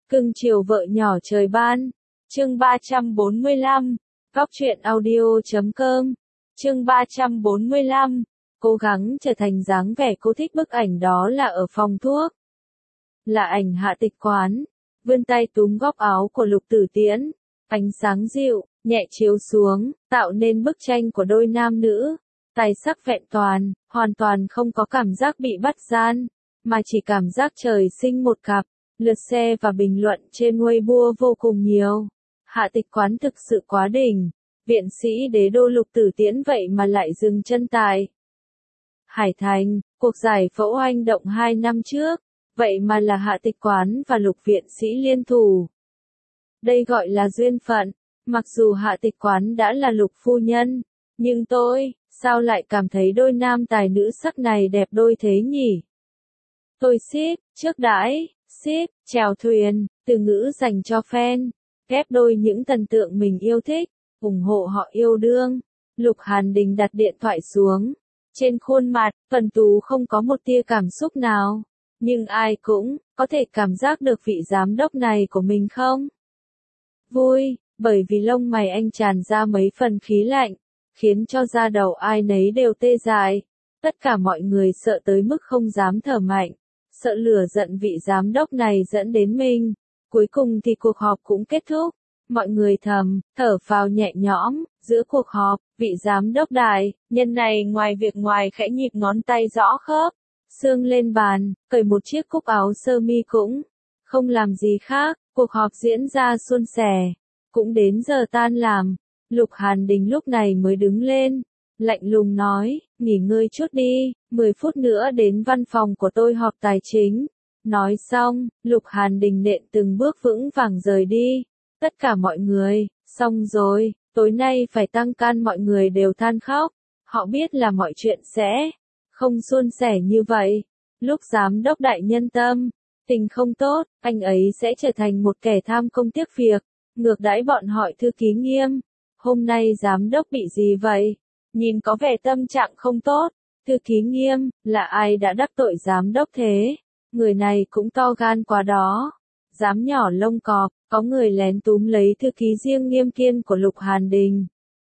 Cưng chiều vợ nhỏ trời ban. Chương 345. Góc truyện audio.com. Chương 345. Cố gắng trở thành dáng vẻ cô thích. Bức ảnh đó là ở phòng thuốc. Là ảnh Hạ Tịch Quán. Vươn tay túm góc áo của Lục Tử Tiễn. Ánh sáng dịu, nhẹ chiếu xuống, tạo nên bức tranh của đôi nam nữ. Tài sắc vẹn toàn, hoàn toàn không có cảm giác bị bắt gian, mà chỉ cảm giác trời sinh một cặp. Lượt share và bình luận trên Weibo vô cùng nhiều. Hạ Tịch Quán thực sự quá đỉnh. Viện sĩ đế đô Lục Tử Tiễn vậy mà lại dừng chân tại Hải Thành, cuộc giải phẫu oanh động 2 năm trước. Vậy mà là Hạ Tịch Quán và Lục viện sĩ liên thủ. Đây gọi là duyên phận. Mặc dù Hạ Tịch Quán đã là Lục phu nhân, nhưng sao lại cảm thấy đôi nam tài nữ sắc này đẹp đôi thế nhỉ? Tôi ship, trước đãi, ship, chèo thuyền, từ ngữ dành cho fan, ghép đôi những thần tượng mình yêu thích, ủng hộ họ yêu đương. Lục Hàn Đình đặt điện thoại xuống. Trên khuôn mặt, Tuấn Tú không có một tia cảm xúc nào. Nhưng ai cũng có thể cảm giác được vị giám đốc này của mình không? Vui, bởi vì lông mày anh tràn ra mấy phần khí lạnh, khiến cho da đầu ai nấy đều tê dại. Tất cả mọi người sợ tới mức không dám thở mạnh, sợ lửa giận vị giám đốc này dẫn đến mình. Cuối cùng thì cuộc họp cũng kết thúc. Mọi người thầm thở phào nhẹ nhõm. Giữa cuộc họp, vị giám đốc đại nhân này ngoài việc khẽ nhịp ngón tay rõ khớp xương lên bàn, cởi một chiếc cúc áo sơ mi cũng không làm gì khác. Cuộc họp diễn ra suôn sẻ. Cũng đến giờ tan làm. Lục Hàn Đình lúc này mới đứng lên, lạnh lùng nói, nghỉ ngơi chút đi, 10 phút nữa đến văn phòng của tôi họp tài chính. Nói xong, Lục Hàn Đình nện từng bước vững vàng rời đi. Tất cả mọi người, xong rồi, tối nay phải tăng can. Mọi người đều than khóc. Họ biết là mọi chuyện sẽ không suôn sẻ như vậy. Lúc giám đốc đại nhân tâm tình không tốt, anh ấy sẽ trở thành một kẻ tham công tiếc việc, ngược đãi bọn họ. Thư ký Nghiêm, hôm nay giám đốc bị gì vậy? Nhìn có vẻ tâm trạng không tốt. Thư ký Nghiêm, là ai đã đắc tội giám đốc thế? Người này cũng to gan quá đó. Dám nhỏ lông cọp, có người lén túm lấy thư ký riêng Nghiêm Kiên của Lục Hàn Đình.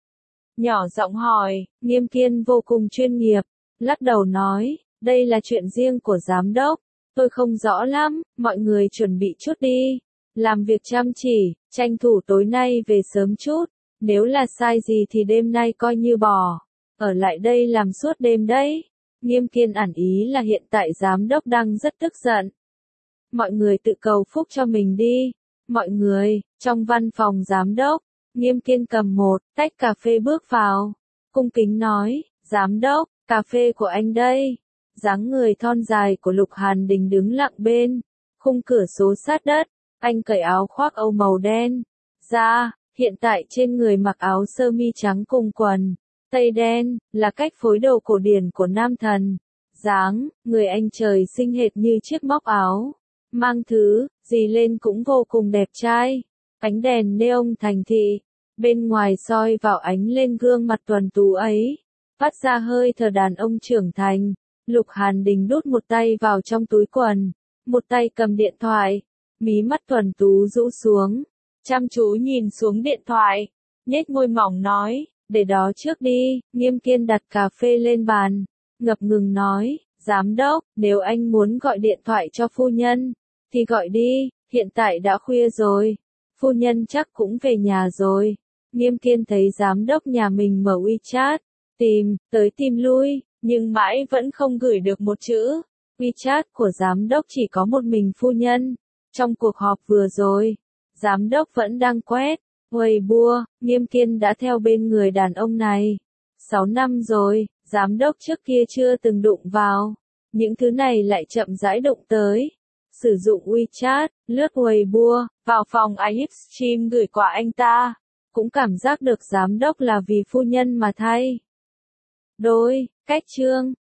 Nhỏ giọng hỏi, Nghiêm Kiên vô cùng chuyên nghiệp, lắc đầu nói, đây là chuyện riêng của giám đốc, tôi không rõ lắm, mọi người chuẩn bị chút đi. Làm việc chăm chỉ, tranh thủ tối nay về sớm chút, nếu là sai gì thì đêm nay coi như bỏ, ở lại đây làm suốt đêm đấy. Nghiêm Kiên ẩn ý là hiện tại giám đốc đang rất tức giận. Mọi người tự cầu phúc cho mình đi. Mọi người, trong văn phòng giám đốc, Nghiêm Kiên cầm một tách cà phê bước vào, cung kính nói, giám đốc, cà phê của anh đây. Dáng người thon dài của Lục Hàn Đình đứng lặng bên khung cửa sổ sát đất. Anh cởi áo khoác âu màu đen ra, hiện tại trên người mặc áo sơ mi trắng cùng quần tây đen, là cách phối đồ cổ điển của nam thần. Dáng người anh trời sinh hệt như chiếc móc áo, mang thứ gì lên cũng vô cùng đẹp trai. Ánh đèn neon thành thị bên ngoài soi vào ánh lên gương mặt tuấn tú ấy, phát ra hơi thở đàn ông trưởng thành. Lục Hàn Đình đút một tay vào trong túi quần, một tay cầm điện thoại, mí mắt tuấn tú rũ xuống, chăm chú nhìn xuống điện thoại, nhếch môi mỏng nói, để đó trước đi. Nghiêm Kiên đặt cà phê lên bàn, ngập ngừng nói, giám đốc, nếu anh muốn gọi điện thoại cho phu nhân, thì gọi đi, hiện tại đã khuya rồi, phu nhân chắc cũng về nhà rồi. Nghiêm Kiên thấy giám đốc nhà mình mở WeChat, tìm tới tìm lui, nhưng mãi vẫn không gửi được một chữ. WeChat của giám đốc chỉ có một mình phu nhân. Trong cuộc họp vừa rồi, giám đốc vẫn đang quét Weibo. Nghiêm Kiên đã theo bên người đàn ông này 6 năm rồi, giám đốc trước kia chưa từng đụng vào. Những thứ này lại chậm rãi đụng tới. Sử dụng WeChat, lướt Weibo, vào phòng livestream gửi quà anh ta. Cũng cảm giác được giám đốc là vì phu nhân mà thay đổi cách chương.